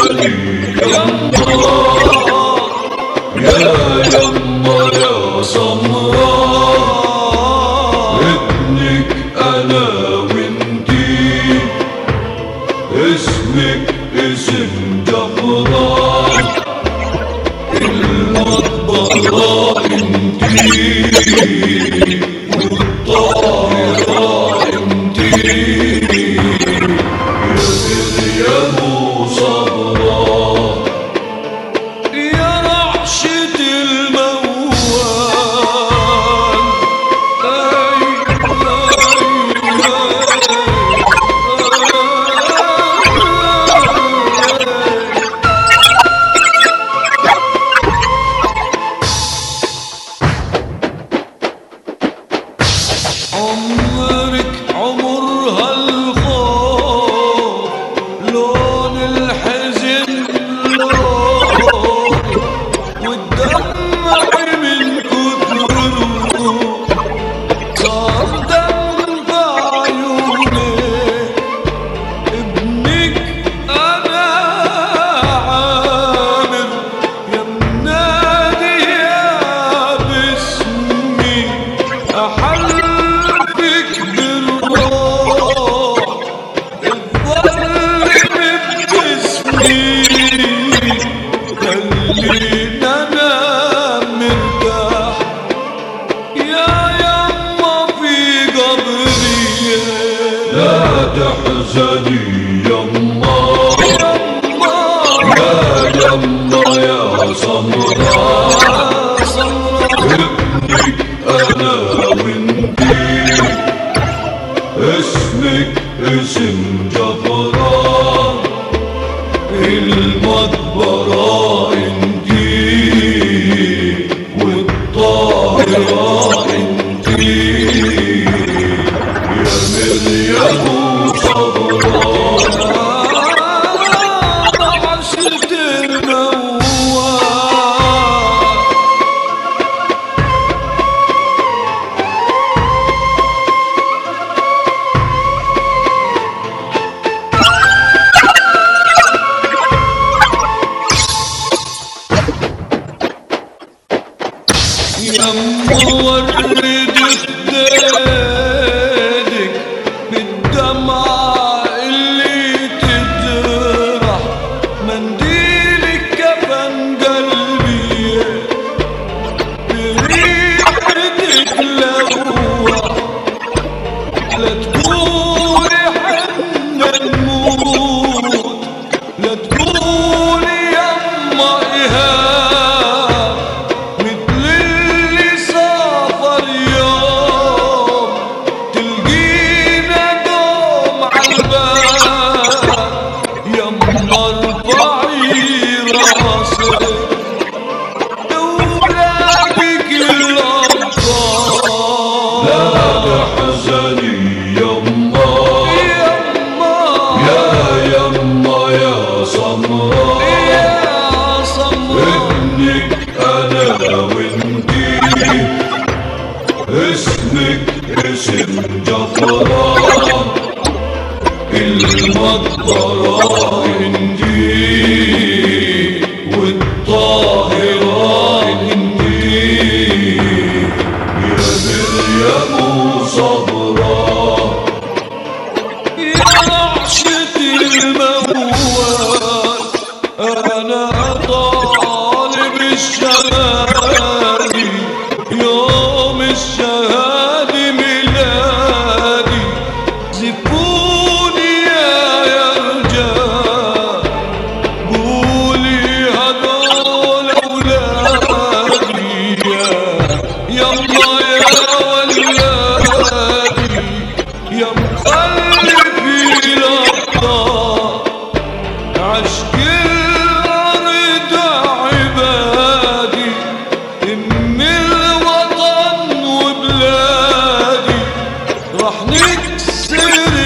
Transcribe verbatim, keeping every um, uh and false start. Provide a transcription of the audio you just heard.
حسني يما يا يما يا سمراء، ابنك انا وانتي اسمك اسم جبران، المقبرة انتي والطاهرة انتي يا مريم صبرا، يا رعشة الموال. أي عمرك عمرها الخوف، لون الحزن لون، والدمع من كثره صار دم بعيوني. ابنك انا عامر يا منادي يا باسمي، أحلفك بالروح تظلم باسمي، خلينا انام مرتاح يا يما في قبري. لا تحزني يما يا يما يا سمراء، ابنك انا وانتي اسمك اسم جبران، المقبرة انتي والطاهرة انتي يا مريم صبرا، عشت الموال. يما ورد خدادك بالدمعة اللي تجرح، منديلك كفن قلبي بريحتك لوح، لا تقولي حنا نموت، لا تقولي يما إيهاب، مثل اللي سافر يوم تلقينا دوم عالباب. يما ارفعي راسك لولادك الأطفال. لا تحزني يما يما يا يما يا سمراء، يا سمراء ابنك انا وانتي اسمك اسم جبران، المقبرة انتي والطاهرة انتي يا مريم صبرا، يا رعشة الموال. انا طالب الشهادة يوم الشهادة ميلادي، زفوني يا رجال، قولي هدول أولادي يا يما يا ولادي، يا مخلفي الأبطال، عشق الأرض عبادي، إن الوطن وبلادي راح نكسر